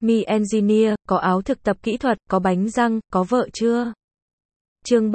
Me Engineer, có áo thực tập kỹ thuật, có bánh răng, có vợ chưa? Chương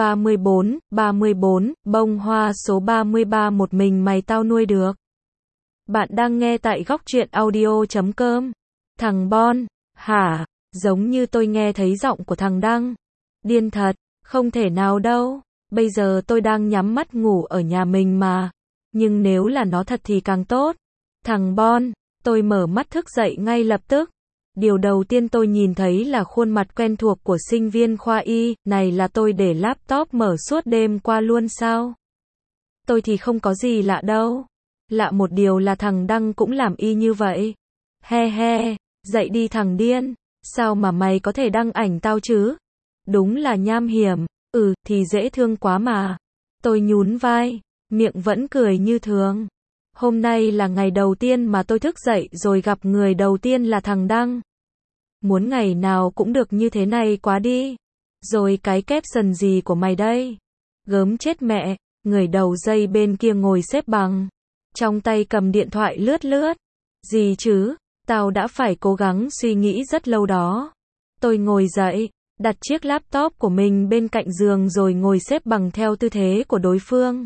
34, bông hoa số 33 một mình mày tao nuôi được. Bạn đang nghe tại góc truyện audio.com. Thằng Bon, hả? Giống như tôi nghe thấy giọng của thằng Đăng. Điên thật, không thể nào đâu. Bây giờ tôi đang nhắm mắt ngủ ở nhà mình mà. Nhưng nếu là nó thật thì càng tốt. Thằng Bon, tôi mở mắt thức dậy ngay lập tức. Điều đầu tiên tôi nhìn thấy là khuôn mặt quen thuộc của sinh viên khoa y, này là tôi để laptop mở suốt đêm qua luôn sao? Tôi thì không có gì lạ đâu. Lạ một điều là thằng Đăng cũng làm y như vậy. He he, dậy đi thằng điên, sao mà mày có thể đăng ảnh tao chứ? Đúng là nham hiểm, thì dễ thương quá mà. Tôi nhún vai, miệng vẫn cười như thường. Hôm nay là ngày đầu tiên mà tôi thức dậy rồi gặp người đầu tiên là thằng Đăng. Muốn ngày nào cũng được như thế này quá đi. Rồi cái caption gì của mày đây? Gớm chết mẹ, người đầu dây bên kia ngồi xếp bằng. Trong tay cầm điện thoại lướt lướt. Gì chứ, tao đã phải cố gắng suy nghĩ rất lâu đó. Tôi ngồi dậy, đặt chiếc laptop của mình bên cạnh giường rồi ngồi xếp bằng theo tư thế của đối phương.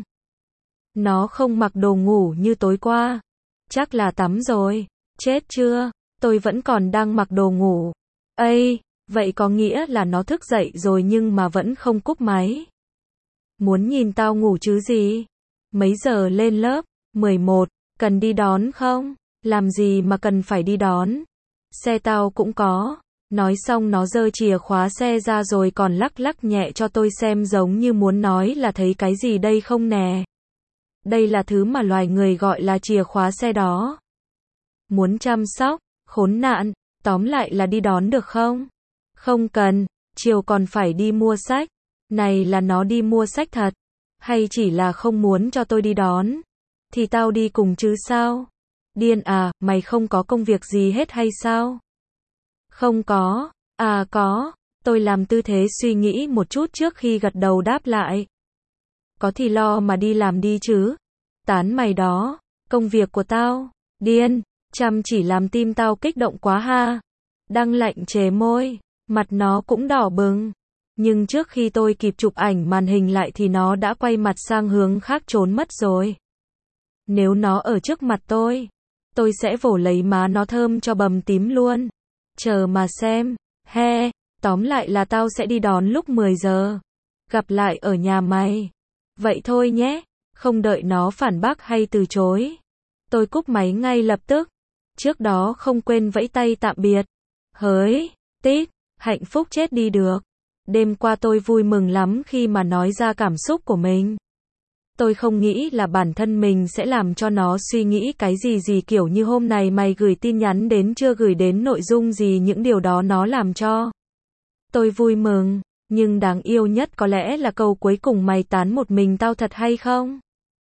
Nó không mặc đồ ngủ như tối qua. Chắc là tắm rồi. Chết chưa, tôi vẫn còn đang mặc đồ ngủ. Ây, vậy có nghĩa là nó thức dậy rồi nhưng mà vẫn không cúp máy. Muốn nhìn tao ngủ chứ gì? Mấy giờ lên lớp? 11, cần đi đón không? Làm gì mà cần phải đi đón? Xe tao cũng có. Nói xong nó giơ chìa khóa xe ra rồi còn lắc lắc nhẹ cho tôi xem giống như muốn nói là thấy cái gì đây không nè. Đây là thứ mà loài người gọi là chìa khóa xe đó. Muốn chăm sóc, khốn nạn, tóm lại là đi đón được không? Không cần, chiều còn phải đi mua sách. Này là nó đi mua sách thật, hay chỉ là không muốn cho tôi đi đón? Thì tao đi cùng chứ sao? Điên à, mày không có công việc gì hết hay sao? Không có, có, tôi làm tư thế suy nghĩ một chút trước khi gật đầu đáp lại. Có thì lo mà đi làm đi chứ. Tán mày đó, công việc của tao, điên, chăm chỉ làm tim tao kích động quá ha. Đăng lạnh chế môi, mặt nó cũng đỏ bừng. Nhưng trước khi tôi kịp chụp ảnh màn hình lại thì nó đã quay mặt sang hướng khác trốn mất rồi. Nếu nó ở trước mặt tôi sẽ vồ lấy má nó thơm cho bầm tím luôn. Chờ mà xem, tóm lại là tao sẽ đi đón lúc 10 giờ. Gặp lại ở nhà mày. Vậy thôi nhé, không đợi nó phản bác hay từ chối. Tôi cúp máy ngay lập tức. Trước đó không quên vẫy tay tạm biệt. Hỡi, tít, hạnh phúc chết đi được. Đêm qua tôi vui mừng lắm khi mà nói ra cảm xúc của mình. Tôi không nghĩ là bản thân mình sẽ làm cho nó suy nghĩ cái gì kiểu như hôm nay mày gửi tin nhắn đến chưa gửi đến nội dung gì những điều đó nó làm cho. Tôi vui mừng, nhưng đáng yêu nhất có lẽ là câu cuối cùng mày tán một mình tao thật hay không?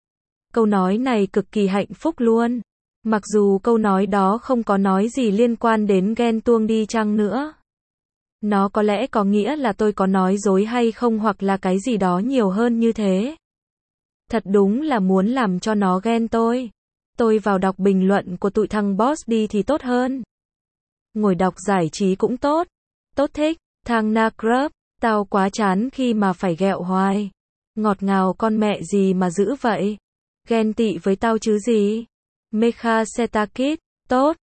Câu nói này cực kỳ hạnh phúc luôn. Mặc dù câu nói đó không có nói gì liên quan đến ghen tuông đi chăng nữa. Nó có lẽ có nghĩa là tôi có nói dối hay không hoặc là cái gì đó nhiều hơn như thế. Thật đúng là muốn làm cho nó ghen tôi. Tôi vào đọc bình luận của tụi thằng boss đi thì tốt hơn. Ngồi đọc giải trí cũng tốt. Tốt thích, thằng Nacrup, tao quá chán khi mà phải ghẹo hoài. Ngọt ngào con mẹ gì mà dữ vậy? Ghen tị với tao chứ gì? Mecha Setakit, tốt,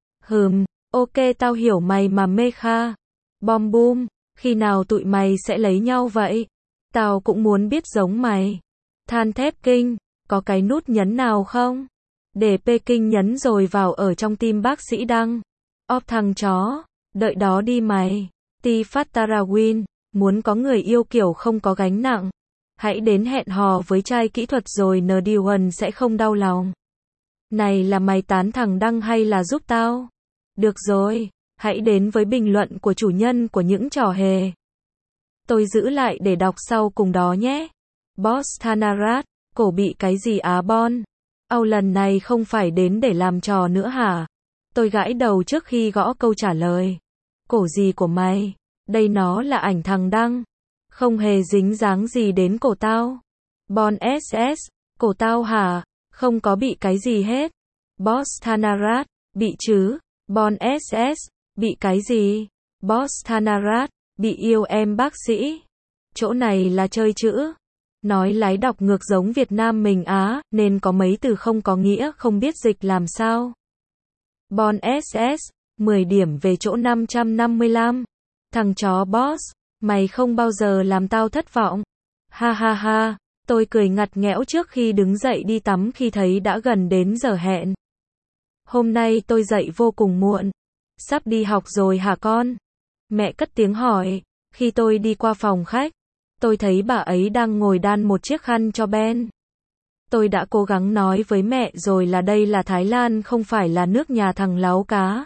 ok tao hiểu mày mà Mecha. Bom boom, khi nào tụi mày sẽ lấy nhau vậy? Tao cũng muốn biết giống mày. Than thép kinh, có cái nút nhấn nào không? Để Peking nhấn rồi vào ở trong tim bác sĩ Đăng. Óp thằng chó, đợi đó đi mày. Ti Phát Tarawin, muốn có người yêu kiểu không có gánh nặng. Hãy đến hẹn hò với trai kỹ thuật rồi ND1 sẽ không đau lòng. Này là mày tán thằng Đăng hay là giúp tao? Được rồi, hãy đến với bình luận của chủ nhân của những trò hề. Tôi giữ lại để đọc sau cùng đó nhé. Boss Thanarat, cổ bị cái gì Bon? Lần này không phải đến để làm trò nữa hả? Tôi gãi đầu trước khi gõ câu trả lời. Cổ gì của mày? Đây nó là ảnh thằng Đăng. Không hề dính dáng gì đến cổ tao. Bon SS, cổ tao hả? Không có bị cái gì hết. Boss Thanarat, bị chứ. Bon SS, Bị cái gì? Boss Thanarat, bị yêu em bác sĩ. Chỗ này là chơi chữ. Nói lái đọc ngược giống Việt Nam mình á, nên có mấy từ không có nghĩa không biết dịch làm sao. Bon SS, 10 điểm về chỗ 555. Thằng chó boss, mày không bao giờ làm tao thất vọng. Ha ha ha, tôi cười ngặt nghẽo trước khi đứng dậy đi tắm khi thấy đã gần đến giờ hẹn. Hôm nay tôi dậy vô cùng muộn. Sắp đi học rồi hả con? Mẹ cất tiếng hỏi, khi tôi đi qua phòng khách. Tôi thấy bà ấy đang ngồi đan một chiếc khăn cho Ben. Tôi đã cố gắng nói với mẹ rồi là đây là Thái Lan không phải là nước nhà thằng láu cá.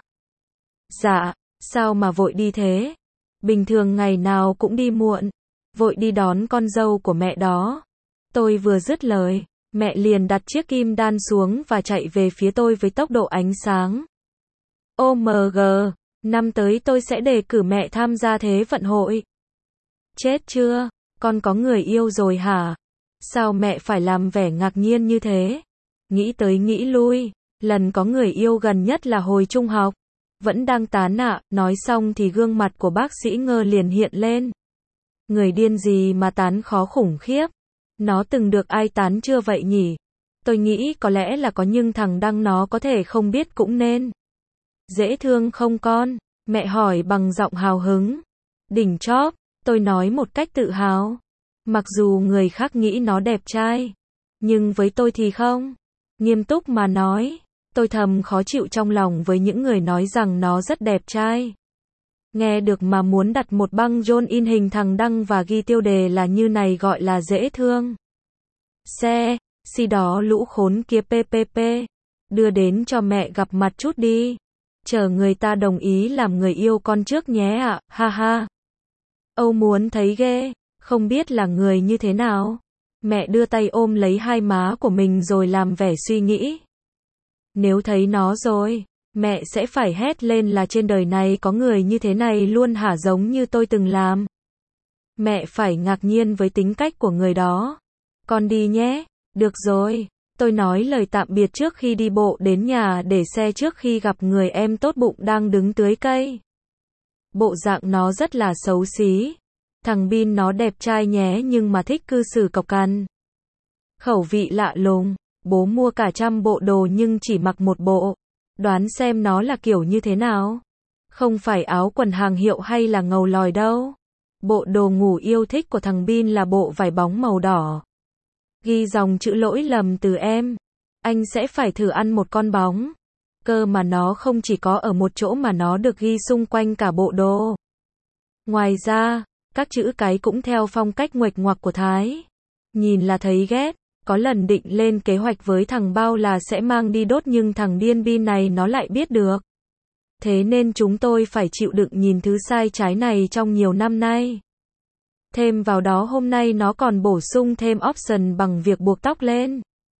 Dạ, sao mà vội đi thế? Bình thường ngày nào cũng đi muộn. Vội đi đón con dâu của mẹ đó. Tôi vừa dứt lời, mẹ liền đặt chiếc kim đan xuống và chạy về phía tôi với tốc độ ánh sáng. OMG, năm tới tôi sẽ đề cử mẹ tham gia Thế vận hội. Chết chưa? Con có người yêu rồi hả? Sao mẹ phải làm vẻ ngạc nhiên như thế? Nghĩ tới nghĩ lui, lần có người yêu gần nhất là hồi trung học. Vẫn đang tán ạ, nói xong thì gương mặt của bác sĩ Ngơ liền hiện lên. Người điên gì mà tán khó khủng khiếp? Nó từng được ai tán chưa vậy nhỉ? Tôi nghĩ có lẽ là có nhưng thằng Đăng nó có thể không biết cũng nên. Dễ thương không con? Mẹ hỏi bằng giọng hào hứng. Đỉnh chóp, tôi nói một cách tự hào. Mặc dù người khác nghĩ nó đẹp trai, nhưng với tôi thì không. Nghiêm túc mà nói, tôi thầm khó chịu trong lòng với những người nói rằng nó rất đẹp trai. Nghe được mà muốn đặt một băng John in hình thằng Đăng và ghi tiêu đề là như này gọi là dễ thương. Xe, xì đó lũ khốn kia ppp. Đưa đến cho mẹ gặp mặt chút đi. Chờ người ta đồng ý làm người yêu con trước nhé ạ, ha ha. Âu muốn thấy ghê, không biết là người như thế nào. Mẹ đưa tay ôm lấy hai má của mình rồi làm vẻ suy nghĩ. Nếu thấy nó rồi, mẹ sẽ phải hét lên là trên đời này có người như thế này luôn hả, giống như tôi từng làm. Mẹ phải ngạc nhiên với tính cách của người đó. Con đi nhé. Được rồi. Tôi nói lời tạm biệt trước khi đi bộ đến nhà để xe trước khi gặp người em tốt bụng đang đứng tưới cây. Bộ dạng nó rất là xấu xí. Thằng Bin nó đẹp trai nhé nhưng mà thích cư xử cộc cằn. Khẩu vị lạ lùng. Bố mua cả 100 bộ đồ nhưng chỉ mặc một bộ. Đoán xem nó là kiểu như thế nào? Không phải áo quần hàng hiệu hay là ngầu lòi đâu. Bộ đồ ngủ yêu thích của thằng Bin là bộ vải bóng màu đỏ. Ghi dòng chữ lỗi lầm từ em. Anh sẽ phải thử ăn một con bóng. Cơ mà nó không chỉ có ở một chỗ mà nó được ghi xung quanh cả bộ đồ. Ngoài ra, các chữ cái cũng theo phong cách nguệch ngoạc của Thái. Nhìn là thấy ghét. Có lần định lên kế hoạch với thằng Bao là sẽ mang đi đốt nhưng thằng điên Bin này nó lại biết được. Thế nên chúng tôi phải chịu đựng nhìn thứ sai trái này trong nhiều năm nay. Thêm vào đó hôm nay nó còn bổ sung thêm option bằng việc buộc tóc lên.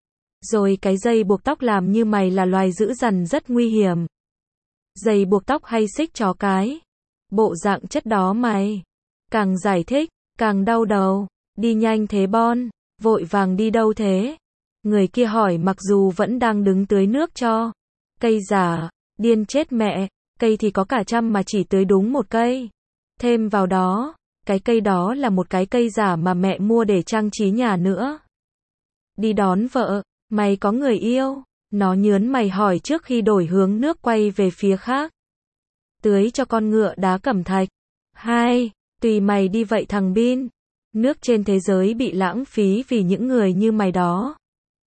Rồi cái dây buộc tóc làm như mày là loài dữ dằn rất nguy hiểm. Dây buộc tóc hay xích chó cái. Bộ dạng chất đó mày. Càng giải thích, càng đau đầu. Đi nhanh thế Bon. Vội vàng đi đâu thế? Người kia hỏi mặc dù vẫn đang đứng tưới nước cho. Cây giả. Điên chết mẹ. Cây thì có cả 100 mà chỉ tưới đúng một cây. Thêm vào đó. Cái cây đó là một cái cây giả mà mẹ mua để trang trí nhà nữa. Đi đón vợ, mày có người yêu? Nó nhớn mày hỏi trước khi đổi hướng nước quay về phía khác. Tưới cho con ngựa đá cẩm thạch. 2. Tùy mày đi vậy thằng Bin. Nước trên thế giới bị lãng phí vì những người như mày đó.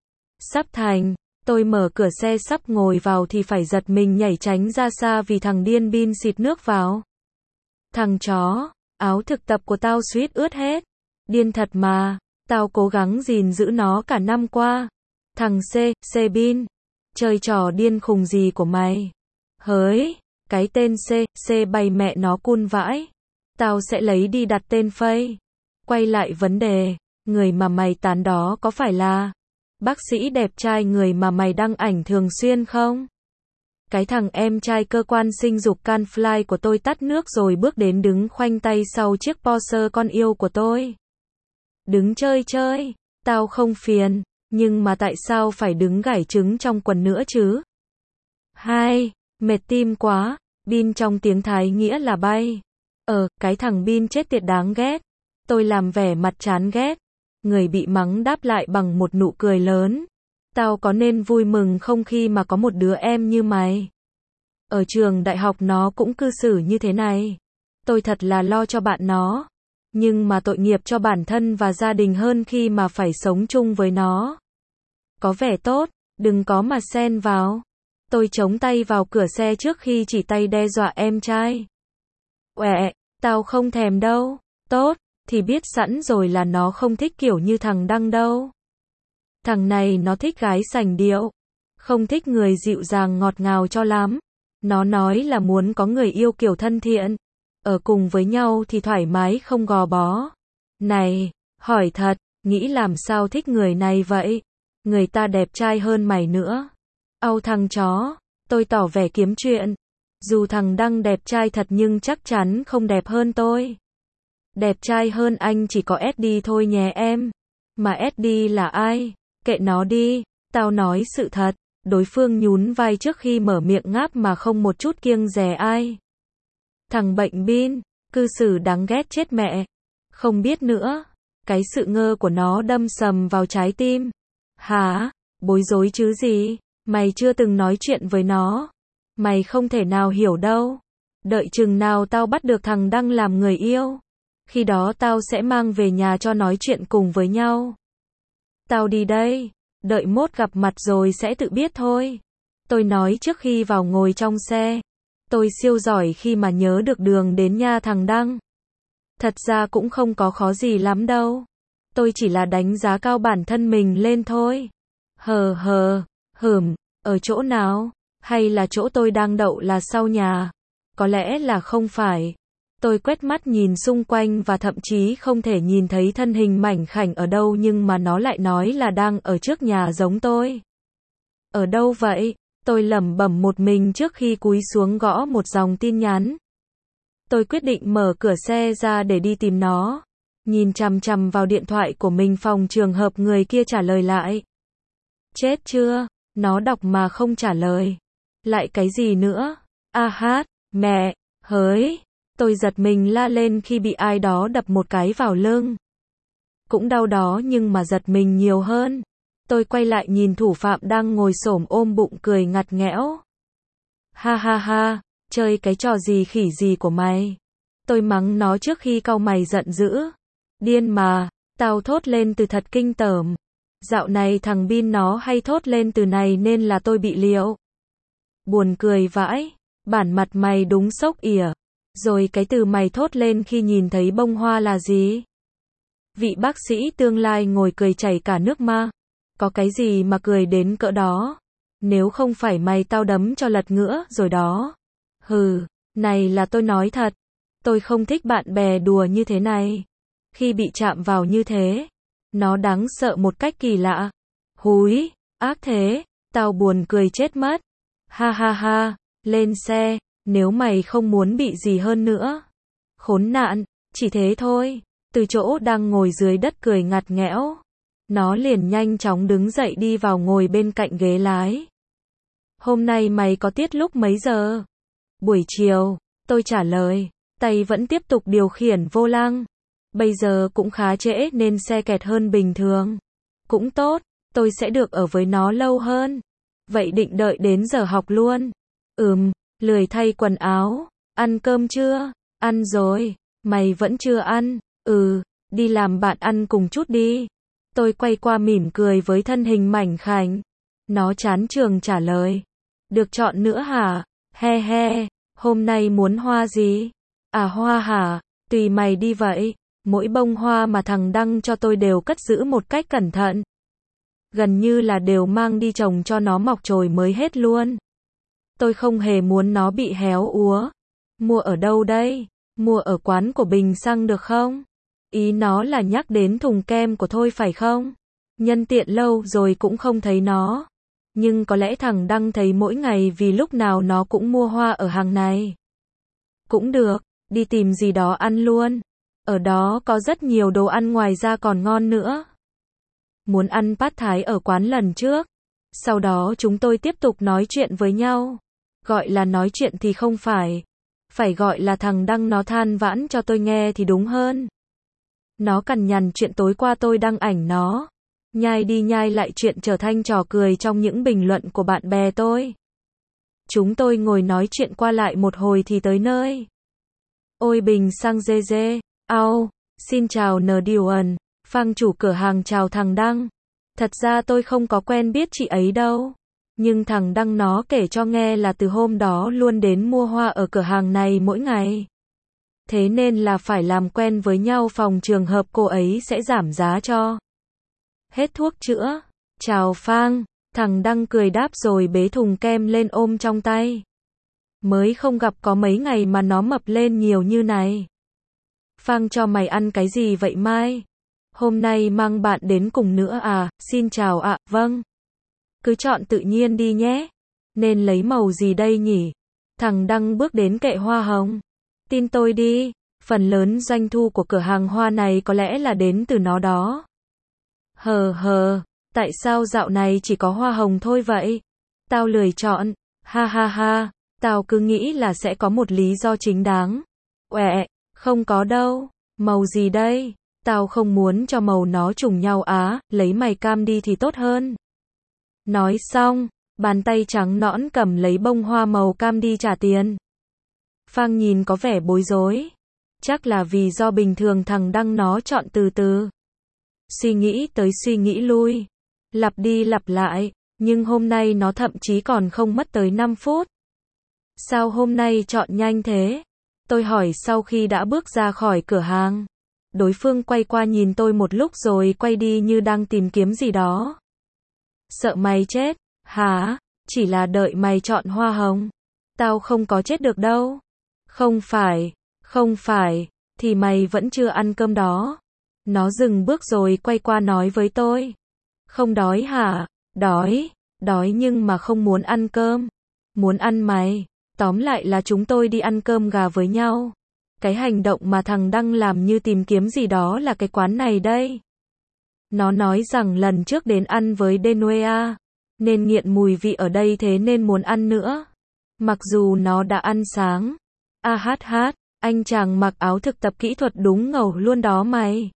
Sắp thành, tôi mở cửa xe sắp ngồi vào thì phải giật mình nhảy tránh ra xa vì thằng điên Bin xịt nước vào. Thằng chó. Áo thực tập của tao suýt ướt hết. Điên thật mà. Tao cố gắng gìn giữ nó cả năm qua. Thằng C Bin. Chơi trò điên khùng gì của mày? Hỡi. Cái tên C bày mẹ nó cun vãi. Tao sẽ lấy đi đặt tên Face. Quay lại vấn đề. Người mà mày tán đó có phải là bác sĩ đẹp trai người mà mày đăng ảnh thường xuyên không? Cái thằng em trai cơ quan sinh dục Canfly của tôi tắt nước rồi bước đến đứng khoanh tay sau chiếc Porsche con yêu của tôi. Đứng chơi, tao không phiền, nhưng mà tại sao phải đứng gảy trứng trong quần nữa chứ? 2. Mệt tim quá, Bin trong tiếng Thái nghĩa là bay. Cái thằng Bin chết tiệt đáng ghét. Tôi làm vẻ mặt chán ghét. Người bị mắng đáp lại bằng một nụ cười lớn. Tao có nên vui mừng không khi mà có một đứa em như mày? Ở trường đại học nó cũng cư xử như thế này. Tôi thật là lo cho bạn nó. Nhưng mà tội nghiệp cho bản thân và gia đình hơn khi mà phải sống chung với nó. Có vẻ tốt, đừng có mà xen vào. Tôi chống tay vào cửa xe trước khi chỉ tay đe dọa em trai. Uệ, tao không thèm đâu. Tốt, thì biết sẵn rồi là nó không thích kiểu như thằng Đăng đâu. Thằng này nó thích gái sành điệu. Không thích người dịu dàng ngọt ngào cho lắm. Nó nói là muốn có người yêu kiểu thân thiện. Ở cùng với nhau thì thoải mái không gò bó. Này, hỏi thật, nghĩ làm sao thích người này vậy? Người ta đẹp trai hơn mày nữa. Au thằng chó, tôi tỏ vẻ kiếm chuyện. Dù thằng Đăng đẹp trai thật nhưng chắc chắn không đẹp hơn tôi. Đẹp trai hơn anh chỉ có Eddie thôi nhé em. Mà Eddie là ai? Kệ nó đi, tao nói sự thật. Đối phương nhún vai trước khi mở miệng ngáp mà không một chút kiêng dè ai. Thằng bệnh Bin, cư xử đáng ghét chết mẹ. Không biết nữa. Cái sự ngơ của nó đâm sầm vào trái tim. Hả? Bối rối chứ gì? Mày chưa từng nói chuyện với nó. Mày không thể nào hiểu đâu. Đợi chừng nào tao bắt được thằng Đăng làm người yêu. Khi đó tao sẽ mang về nhà cho nói chuyện cùng với nhau. Tao đi đây. Đợi mốt gặp mặt rồi sẽ tự biết thôi. Tôi nói trước khi vào ngồi trong xe. Tôi siêu giỏi khi mà nhớ được đường đến nhà thằng Đăng. Thật ra cũng không có khó gì lắm đâu. Tôi chỉ là đánh giá cao bản thân mình lên thôi. Ở chỗ nào? Hay là chỗ tôi đang đậu là sau nhà? Có lẽ là không phải. Tôi quét mắt nhìn xung quanh và thậm chí không thể nhìn thấy thân hình mảnh khảnh ở đâu nhưng mà nó lại nói là đang ở trước nhà giống tôi. Ở đâu vậy? Tôi lẩm bẩm một mình trước khi cúi xuống gõ một dòng tin nhắn. Tôi quyết định mở cửa xe ra để đi tìm nó. Nhìn chằm chằm vào điện thoại của mình phòng trường hợp người kia trả lời lại. Chết chưa? Nó đọc mà không trả lời. Lại cái gì nữa? Mẹ, hỡi. Tôi giật mình la lên khi bị ai đó đập một cái vào lưng. Cũng đau đó nhưng mà giật mình nhiều hơn. Tôi quay lại nhìn thủ phạm đang ngồi xổm ôm bụng cười ngặt nghẽo. Ha, chơi cái trò gì khỉ gì của mày. Tôi mắng nó trước khi cau mày giận dữ. Điên mà, tao thốt lên từ thật kinh tởm. Dạo này thằng Bin nó hay thốt lên từ này nên là tôi bị liệu. Buồn cười vãi, bản mặt mày đúng sốc ỉa. Rồi cái từ mày thốt lên khi nhìn thấy bông hoa là gì? Vị bác sĩ tương lai ngồi cười chảy cả nước ma. Có cái gì mà cười đến cỡ đó? Nếu không phải mày tao đấm cho lật ngửa rồi đó. Này là tôi nói thật. Tôi không thích bạn bè đùa như thế này. Khi bị chạm vào như thế, nó đáng sợ một cách kỳ lạ. Húi, ác thế, tao buồn cười chết mất. Ha, lên xe, nếu mày không muốn bị gì hơn nữa. Khốn nạn, chỉ thế thôi. Từ chỗ đang ngồi dưới đất cười ngặt nghẽo, nó liền nhanh chóng đứng dậy đi vào ngồi bên cạnh ghế lái. Hôm nay mày có tiết lúc mấy giờ? Buổi chiều, tôi trả lời, tay vẫn tiếp tục điều khiển vô lăng. Bây giờ cũng khá trễ nên xe kẹt hơn bình thường. Cũng tốt, tôi sẽ được ở với nó lâu hơn. Vậy định đợi đến giờ học luôn? Lười thay quần áo. Ăn cơm chưa? Ăn rồi. Mày vẫn chưa ăn? Đi làm bạn ăn cùng chút đi. Tôi quay qua mỉm cười với thân hình mảnh khảnh. Nó chán trường trả lời. Được chọn nữa hả? He, hôm nay muốn hoa gì? Hoa hả? Tùy mày đi vậy. Mỗi bông hoa mà thằng Đăng cho tôi đều cất giữ một cách cẩn thận. Gần như là đều mang đi trồng cho nó mọc chồi mới hết luôn. Tôi không hề muốn nó bị héo úa. Mua ở đâu đây? Mua ở quán của Bình Xăng được không? Ý nó là nhắc đến thùng kem của tôi phải không? Nhân tiện lâu rồi cũng không thấy nó. Nhưng có lẽ thằng Đăng thấy mỗi ngày vì lúc nào nó cũng mua hoa ở hàng này. Cũng được, đi tìm gì đó ăn luôn. Ở đó có rất nhiều đồ ăn ngoài ra còn ngon nữa. Muốn ăn pad thái ở quán lần trước. Sau đó chúng tôi tiếp tục nói chuyện với nhau. Gọi là nói chuyện thì không phải. Phải gọi là thằng Đăng nó than vãn cho tôi nghe thì đúng hơn. Nó cằn nhằn chuyện tối qua tôi đăng ảnh nó. Nhai đi nhai lại chuyện trở thành trò cười trong những bình luận của bạn bè tôi. Chúng tôi ngồi nói chuyện qua lại một hồi thì tới nơi. Ôi bình sang dê dê. Ao, xin chào N Điều ẩn. Phang chủ cửa hàng chào thằng Đăng. Thật ra tôi không có quen biết chị ấy đâu. Nhưng thằng Đăng nó kể cho nghe là từ hôm đó luôn đến mua hoa ở cửa hàng này mỗi ngày. Thế nên là phải làm quen với nhau phòng trường hợp cô ấy sẽ giảm giá cho. Hết thuốc chữa. Chào Phang. Thằng Đăng cười đáp rồi bế thùng kem lên ôm trong tay. Mới không gặp có mấy ngày mà nó mập lên nhiều như này. Phang cho mày ăn cái gì vậy Mai? Hôm nay mang bạn đến cùng nữa à? Xin chào ạ, vâng. Cứ chọn tự nhiên đi nhé. Nên lấy màu gì đây nhỉ? Thằng Đăng bước đến kệ hoa hồng. Tin tôi đi, phần lớn doanh thu của cửa hàng hoa này có lẽ là đến từ nó đó. Hờ, tại sao dạo này chỉ có hoa hồng thôi vậy? Tao lười chọn, ha ha ha, tao cứ nghĩ là sẽ có một lý do chính đáng. Uẹ, không có đâu, màu gì đây? Tao không muốn cho màu nó trùng nhau á, lấy mày cam đi thì tốt hơn. Nói xong, bàn tay trắng nõn cầm lấy bông hoa màu cam đi trả tiền. Phang nhìn có vẻ bối rối. Chắc là vì do bình thường thằng Đăng nó chọn từ từ. Suy nghĩ tới suy nghĩ lui. Lặp đi lặp lại. Nhưng hôm nay nó thậm chí còn không mất tới 5 phút. Sao hôm nay chọn nhanh thế? Tôi hỏi sau khi đã bước ra khỏi cửa hàng. Đối phương quay qua nhìn tôi một lúc rồi quay đi như đang tìm kiếm gì đó. Sợ mày chết, hả? Chỉ là đợi mày chọn hoa hồng. Tao không có chết được đâu. Không phải, thì mày vẫn chưa ăn cơm đó. Nó dừng bước rồi quay qua nói với tôi. Không đói hả? Đói nhưng mà không muốn ăn cơm. Muốn ăn mày. Tóm lại là chúng tôi đi ăn cơm gà với nhau. Cái hành động mà thằng Đăng làm như tìm kiếm gì đó là cái quán này đây. Nó nói rằng lần trước đến ăn với Denoa, nên nghiện mùi vị ở đây thế nên muốn ăn nữa. Mặc dù nó đã ăn sáng. Anh chàng mặc áo thực tập kỹ thuật đúng ngầu luôn đó mày.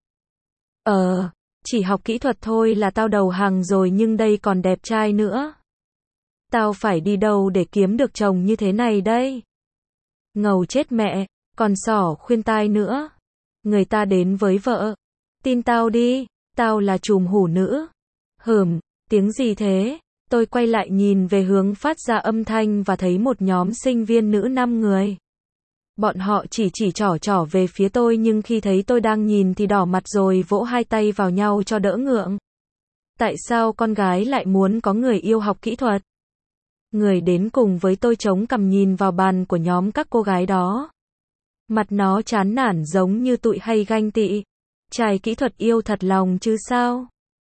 Chỉ học kỹ thuật thôi là tao đầu hàng rồi nhưng đây còn đẹp trai nữa. Tao phải đi đâu để kiếm được chồng như thế này đây? Ngầu chết mẹ, còn xỏ khuyên tai nữa. Người ta đến với vợ. Tin tao đi, tao là trùm hủ nữ. Tiếng gì thế? Tôi quay lại nhìn về hướng phát ra âm thanh và thấy một nhóm sinh viên nữ 5 người. Bọn họ chỉ trỏ về phía tôi nhưng khi thấy tôi đang nhìn thì đỏ mặt rồi vỗ hai tay vào nhau cho đỡ ngượng. Tại sao con gái lại muốn có người yêu học kỹ thuật? Người đến cùng với tôi chống cằm nhìn vào bàn của nhóm các cô gái đó. Mặt nó chán nản giống như tụi hay ganh tị. Trai kỹ thuật yêu thật lòng chứ sao?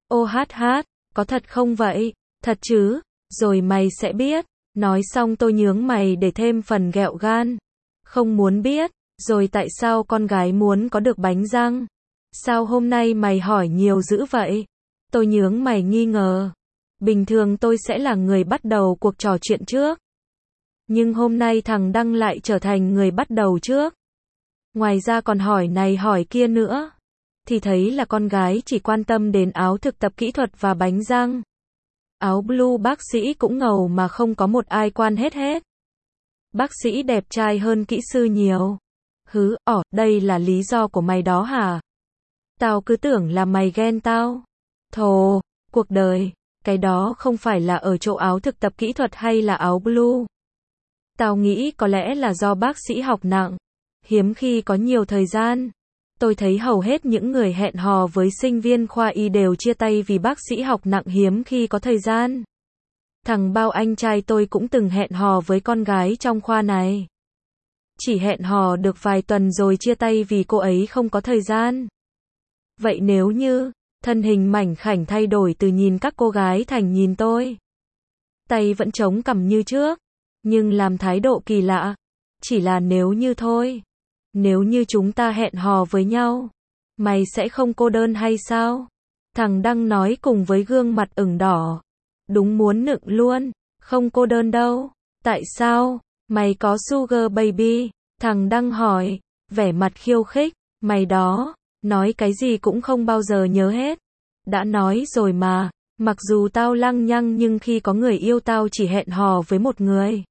Có thật không vậy? Thật chứ, rồi mày sẽ biết. Nói xong tôi nhướng mày để thêm phần ghẹo gan. Không muốn biết, rồi tại sao con gái muốn có được bánh răng? Sao hôm nay mày hỏi nhiều dữ vậy? Tôi nhướng mày nghi ngờ. Bình thường tôi sẽ là người bắt đầu cuộc trò chuyện trước. Nhưng hôm nay thằng Đăng lại trở thành người bắt đầu trước. Ngoài ra còn hỏi này hỏi kia nữa. Thì thấy là con gái chỉ quan tâm đến áo thực tập kỹ thuật và bánh răng. Áo blue bác sĩ cũng ngầu mà không có một ai quan hết. Bác sĩ đẹp trai hơn kỹ sư nhiều. Đây là lý do của mày đó hả? Tao cứ tưởng là mày ghen tao. Thồ, cuộc đời, cái đó không phải là ở chỗ áo thực tập kỹ thuật hay là áo blue. Tao nghĩ có lẽ là do bác sĩ học nặng. Hiếm khi có nhiều thời gian. Tôi thấy hầu hết những người hẹn hò với sinh viên khoa y đều chia tay vì bác sĩ học nặng hiếm khi có thời gian. Thằng bao anh trai tôi cũng từng hẹn hò với con gái trong khoa này. Chỉ hẹn hò được vài tuần rồi chia tay vì cô ấy không có thời gian. Vậy nếu như, thân hình mảnh khảnh thay đổi từ nhìn các cô gái thành nhìn tôi. Tay vẫn chống cằm như trước, nhưng làm thái độ kỳ lạ. Chỉ là nếu như thôi. Nếu như chúng ta hẹn hò với nhau, mày sẽ không cô đơn hay sao? Thằng Đăng nói cùng với gương mặt ửng đỏ. Đúng muốn nựng luôn, không cô đơn đâu. Tại sao? Mày có sugar baby? Thằng Đăng hỏi, vẻ mặt khiêu khích. Mày đó, nói cái gì cũng không bao giờ nhớ hết. Đã nói rồi mà, mặc dù tao lăng nhăng nhưng khi có người yêu tao chỉ hẹn hò với một người.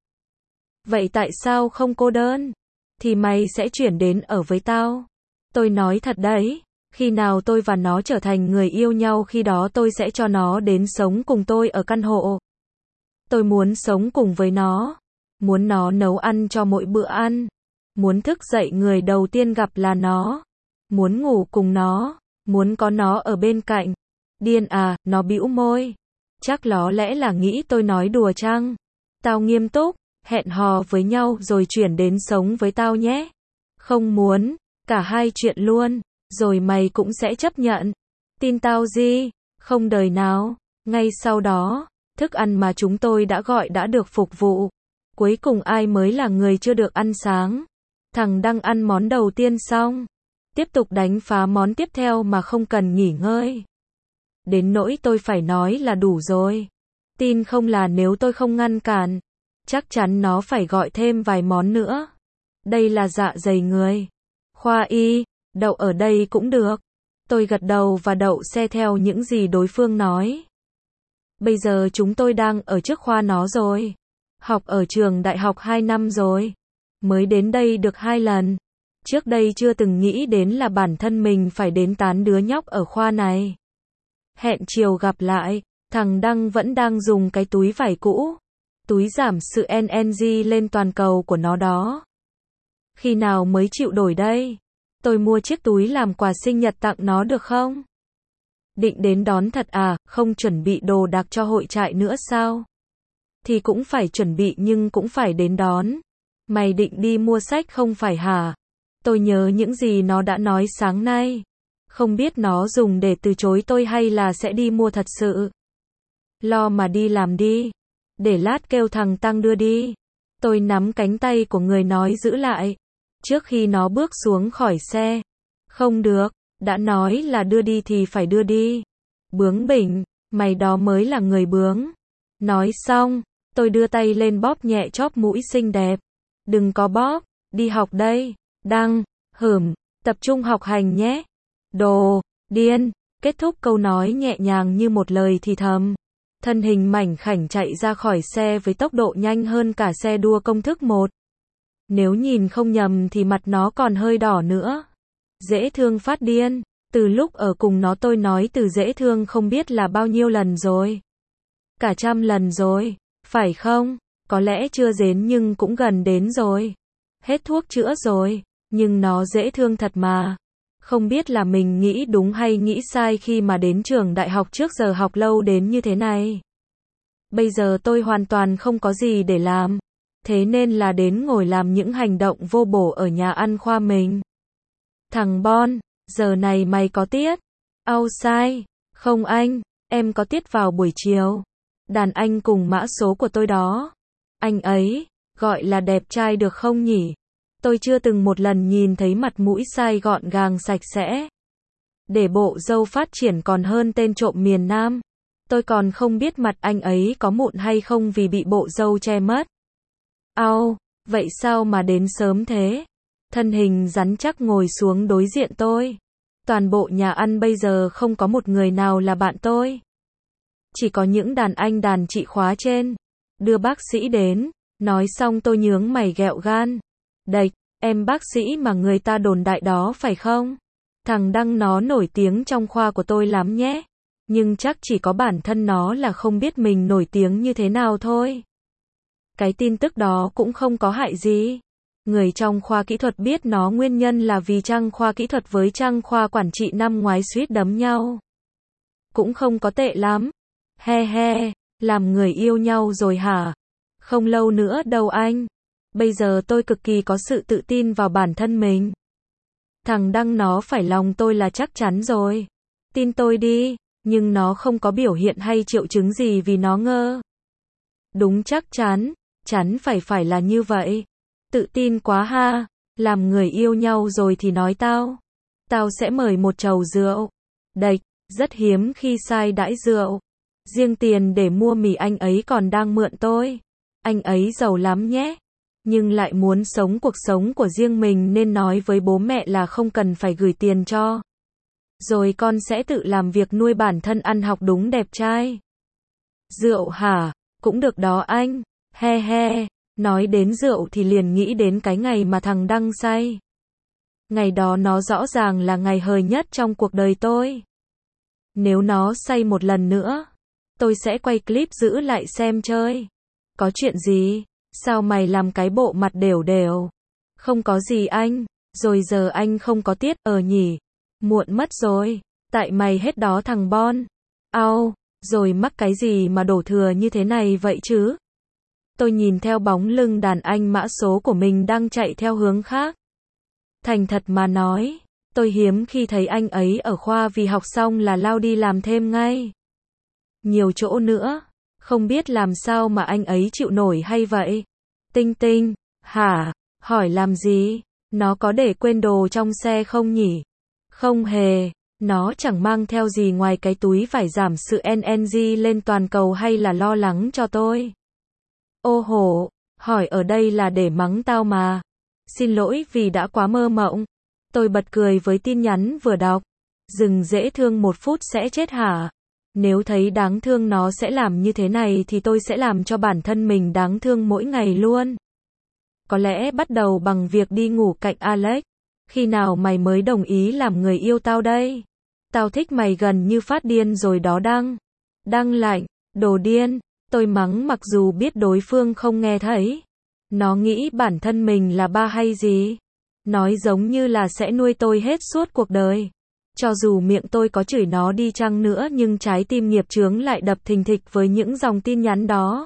Vậy tại sao không cô đơn? Thì mày sẽ chuyển đến ở với tao. Tôi nói thật đấy, khi nào tôi và nó trở thành người yêu nhau khi đó tôi sẽ cho nó đến sống cùng tôi ở căn hộ. Tôi muốn sống cùng với nó. Muốn nó nấu ăn cho mỗi bữa ăn. Muốn thức dậy người đầu tiên gặp là nó. Muốn ngủ cùng nó. Muốn có nó ở bên cạnh. Điên à, nó bĩu môi. Chắc có lẽ là nghĩ tôi nói đùa chăng? Tao nghiêm túc, hẹn hò với nhau rồi chuyển đến sống với tao nhé. Không muốn, cả hai chuyện luôn, rồi mày cũng sẽ chấp nhận. Tin tao gì? Không đời nào. Ngay sau đó, thức ăn mà chúng tôi đã gọi đã được phục vụ. Cuối cùng ai mới là người chưa được ăn sáng? Thằng Đăng ăn món đầu tiên xong. Tiếp tục đánh phá món tiếp theo mà không cần nghỉ ngơi. Đến nỗi tôi phải nói là đủ rồi. Tin không là nếu tôi không ngăn cản, chắc chắn nó phải gọi thêm vài món nữa. Đây là dạ dày người. Khoa y, đậu ở đây cũng được. Tôi gật đầu và đậu xe theo những gì đối phương nói. Bây giờ chúng tôi đang ở trước khoa nó rồi. Học ở trường đại học 2 năm rồi. Mới đến đây được 2 lần. Trước đây chưa từng nghĩ đến là bản thân mình phải đến tán đứa nhóc ở khoa này. Hẹn chiều gặp lại, thằng Đăng vẫn đang dùng cái túi vải cũ. Túi giảm sự NNG lên toàn cầu của nó đó. Khi nào mới chịu đổi đây? Tôi mua chiếc túi làm quà sinh nhật tặng nó được không? Định đến đón thật à, không chuẩn bị đồ đạc cho hội trại nữa sao? Thì cũng phải chuẩn bị nhưng cũng phải đến đón. Mày định đi mua sách không phải hả? Tôi nhớ những gì nó đã nói sáng nay. Không biết nó dùng để từ chối tôi hay là sẽ đi mua thật sự. Lo mà đi làm đi. Để lát kêu thằng Tăng đưa đi. Tôi nắm cánh tay của người nói giữ lại. Trước khi nó bước xuống khỏi xe. Không được, đã nói là đưa đi thì phải đưa đi. Bướng bỉnh, mày đó mới là người bướng. Nói xong, tôi đưa tay lên bóp nhẹ chóp mũi xinh đẹp. Đừng có bóp, đi học đây. Đăng, tập trung học hành nhé. Đồ, điên, kết thúc câu nói nhẹ nhàng như một lời thì thầm. Thân hình mảnh khảnh chạy ra khỏi xe với tốc độ nhanh hơn cả xe đua công thức 1. Nếu nhìn không nhầm thì mặt nó còn hơi đỏ nữa. Dễ thương phát điên. Từ lúc ở cùng nó tôi nói từ dễ thương không biết là bao nhiêu lần rồi. Cả 100 lần rồi, phải không? Có lẽ chưa đến nhưng cũng gần đến rồi. Hết thuốc chữa rồi, nhưng nó dễ thương thật mà. Không biết là mình nghĩ đúng hay nghĩ sai khi mà đến trường đại học trước giờ học lâu đến như thế này. Bây giờ tôi hoàn toàn không có gì để làm. Thế nên là đến ngồi làm những hành động vô bổ ở nhà ăn khoa mình. Thằng Bon, giờ này mày có tiết? Outside. Không anh, em có tiết vào buổi chiều. Đàn anh cùng mã số của tôi đó. Anh ấy, gọi là đẹp trai được không nhỉ? Tôi chưa từng một lần nhìn thấy mặt mũi sai gọn gàng sạch sẽ. Để bộ râu phát triển còn hơn tên trộm miền Nam. Tôi còn không biết mặt anh ấy có mụn hay không vì bị bộ râu che mất. Au, vậy sao mà đến sớm thế? Thân hình rắn chắc ngồi xuống đối diện tôi. Toàn bộ nhà ăn bây giờ không có một người nào là bạn tôi. Chỉ có những đàn anh đàn chị khóa trên. Đưa bác sĩ đến. Nói xong tôi nhướng mày ghẹo gan. Đệch, em bác sĩ mà người ta đồn đại đó phải không? Thằng Đăng nó nổi tiếng trong khoa của tôi lắm nhé. Nhưng chắc chỉ có bản thân nó là không biết mình nổi tiếng như thế nào thôi. Cái tin tức đó cũng không có hại gì. Người trong khoa kỹ thuật biết nó nguyên nhân là vì trang khoa kỹ thuật với trang khoa quản trị năm ngoái suýt đấm nhau. Cũng không có tệ lắm. He he, làm người yêu nhau rồi hả? Không lâu nữa đâu anh. Bây giờ tôi cực kỳ có sự tự tin vào bản thân mình. Thằng Đăng nó phải lòng tôi là chắc chắn rồi. Tin tôi đi, nhưng nó không có biểu hiện hay triệu chứng gì vì nó ngơ. Đúng chắc chắn phải là như vậy. Tự tin quá ha, làm người yêu nhau rồi thì nói tao sẽ mời một chầu rượu. Đệch, rất hiếm khi sai đãi rượu. Riêng tiền để mua mì anh ấy còn đang mượn tôi. anh ấy giàu lắm nhé. Nhưng lại muốn sống cuộc sống của riêng mình nên nói với bố mẹ là không cần phải gửi tiền cho. Rồi con sẽ tự làm việc nuôi bản thân ăn học đúng đẹp trai. Rượu hả? Cũng được đó anh. He he. Nói đến rượu thì liền nghĩ đến cái ngày mà thằng Đăng say. Ngày đó nó rõ ràng là ngày hời nhất trong cuộc đời tôi. Nếu nó say một lần nữa, tôi sẽ quay clip giữ lại xem chơi. Có chuyện gì? Sao mày làm cái bộ mặt đều đều? Không có gì anh. Rồi giờ anh không có tiết nhỉ? Muộn mất rồi. Tại mày hết đó thằng Bon. Au, rồi mắc cái gì mà đổ thừa như thế này vậy chứ? Tôi nhìn theo bóng lưng đàn anh mã số của mình đang chạy theo hướng khác. Thành thật mà nói, tôi hiếm khi thấy anh ấy ở khoa vì học xong là lao đi làm thêm ngay. Nhiều chỗ nữa, không biết làm sao mà anh ấy chịu nổi hay vậy. Tinh Tinh, hả? Hỏi làm gì? Nó có để quên đồ trong xe không nhỉ? Không hề, nó chẳng mang theo gì ngoài cái túi vải giảm sự NNG lên toàn cầu hay là lo lắng cho tôi. Ô hổ, hỏi ở đây là để mắng tao mà. Xin lỗi vì đã quá mơ mộng. Tôi bật cười với tin nhắn vừa đọc. Rừng dễ thương 1 phút sẽ chết hả? Nếu thấy đáng thương nó sẽ làm như thế này thì tôi sẽ làm cho bản thân mình đáng thương mỗi ngày luôn. Có lẽ bắt đầu bằng việc đi ngủ cạnh Alex. Khi nào mày mới đồng ý làm người yêu tao đây? Tao thích mày gần như phát điên rồi đó Đăng. Đăng lạnh, đồ điên. Tôi mắng mặc dù biết đối phương không nghe thấy. Nó nghĩ bản thân mình là ba hay gì? Nói giống như là sẽ nuôi tôi hết suốt cuộc đời. Cho dù miệng tôi có chửi nó đi chăng nữa nhưng trái tim nghiệp chướng lại đập thình thịch với những dòng tin nhắn đó.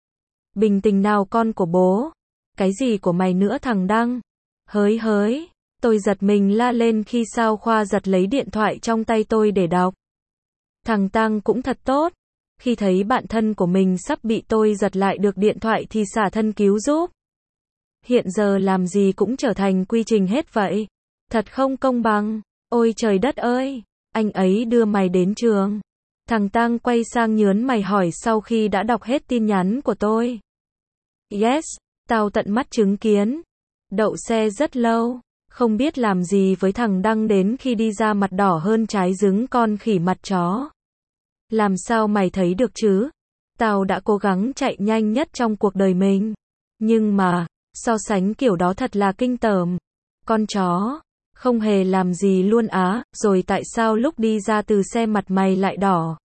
Bình tĩnh nào con của bố. Cái gì của mày nữa thằng Đăng? Hới hới. Tôi giật mình la lên khi Sao Khoa giật lấy điện thoại trong tay tôi để đọc. Thằng Tăng cũng thật tốt. Khi thấy bạn thân của mình sắp bị tôi giật lại được điện thoại thì xả thân cứu giúp. Hiện giờ làm gì cũng trở thành quy trình hết vậy. Thật không công bằng. Ôi trời đất ơi, anh ấy đưa mày đến trường. Thằng Tăng quay sang nhớn mày hỏi sau khi đã đọc hết tin nhắn của tôi. Yes, tao tận mắt chứng kiến. Đậu xe rất lâu, không biết làm gì với thằng Đăng đến khi đi ra mặt đỏ hơn trái trứng con khỉ mặt chó. Làm sao mày thấy được chứ? Tao đã cố gắng chạy nhanh nhất trong cuộc đời mình. Nhưng mà, so sánh kiểu đó thật là kinh tởm. Con chó, không hề làm gì luôn á, rồi tại sao lúc đi ra từ xe mặt mày lại đỏ?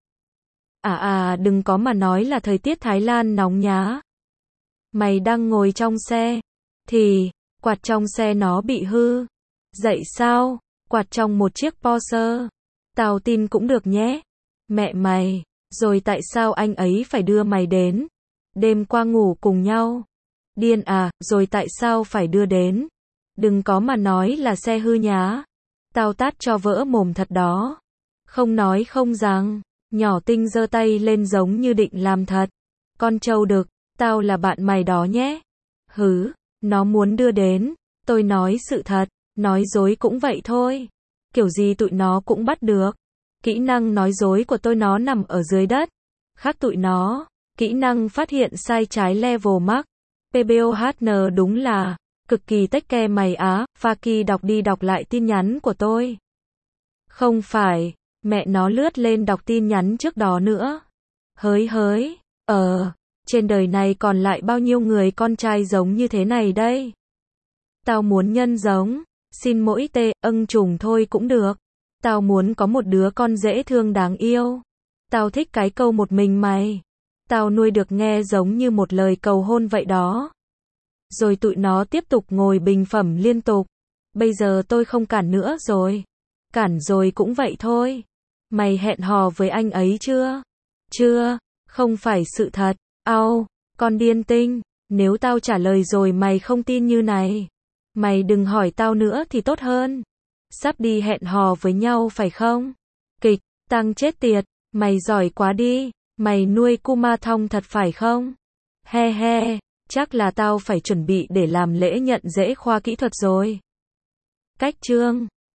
Đừng có mà nói là thời tiết Thái Lan nóng nhá. Mày đang ngồi trong xe, thì, quạt trong xe nó bị hư. Dậy sao? Quạt trong một chiếc Porsche. Tao tin cũng được nhé. Mẹ mày, rồi tại sao anh ấy phải đưa mày đến? Đêm qua ngủ cùng nhau. Điên à, rồi tại sao phải đưa đến? Đừng có mà nói là xe hư nhá. Tao tát cho vỡ mồm thật đó. Không nói không rằng. Nhỏ Tinh giơ tay lên giống như định làm thật. Con trâu đực, tao là bạn mày đó nhé. Hứ, nó muốn đưa đến. Tôi nói sự thật, nói dối cũng vậy thôi. Kiểu gì tụi nó cũng bắt được. Kỹ năng nói dối của tôi nó nằm ở dưới đất. Khác tụi nó, kỹ năng phát hiện sai trái level max. PBOHN đúng là cực kỳ tách ke mày á. Faki đọc đi đọc lại tin nhắn của tôi. Không phải, mẹ nó lướt lên đọc tin nhắn trước đó nữa. Hới hới, trên đời này còn lại bao nhiêu người con trai giống như thế này đây? Tao muốn nhân giống, xin mỗi trùng thôi cũng được. Tao muốn có một đứa con dễ thương đáng yêu. Tao thích cái câu một mình mày. Tao nuôi được nghe giống như một lời cầu hôn vậy đó. Rồi tụi nó tiếp tục ngồi bình phẩm liên tục. Bây giờ tôi không cản nữa rồi. Cản rồi cũng vậy thôi. Mày hẹn hò với anh ấy chưa? Chưa, không phải sự thật. Con điên Tinh. Nếu tao trả lời rồi mày không tin như này. Mày đừng hỏi tao nữa thì tốt hơn. Sắp đi hẹn hò với nhau phải không? Kịch, Tăng chết tiệt. Mày giỏi quá đi. Mày nuôi Kuma Thong thật phải không? He he, chắc là tao phải chuẩn bị để làm lễ nhận rễ khoa kỹ thuật rồi. Cách chương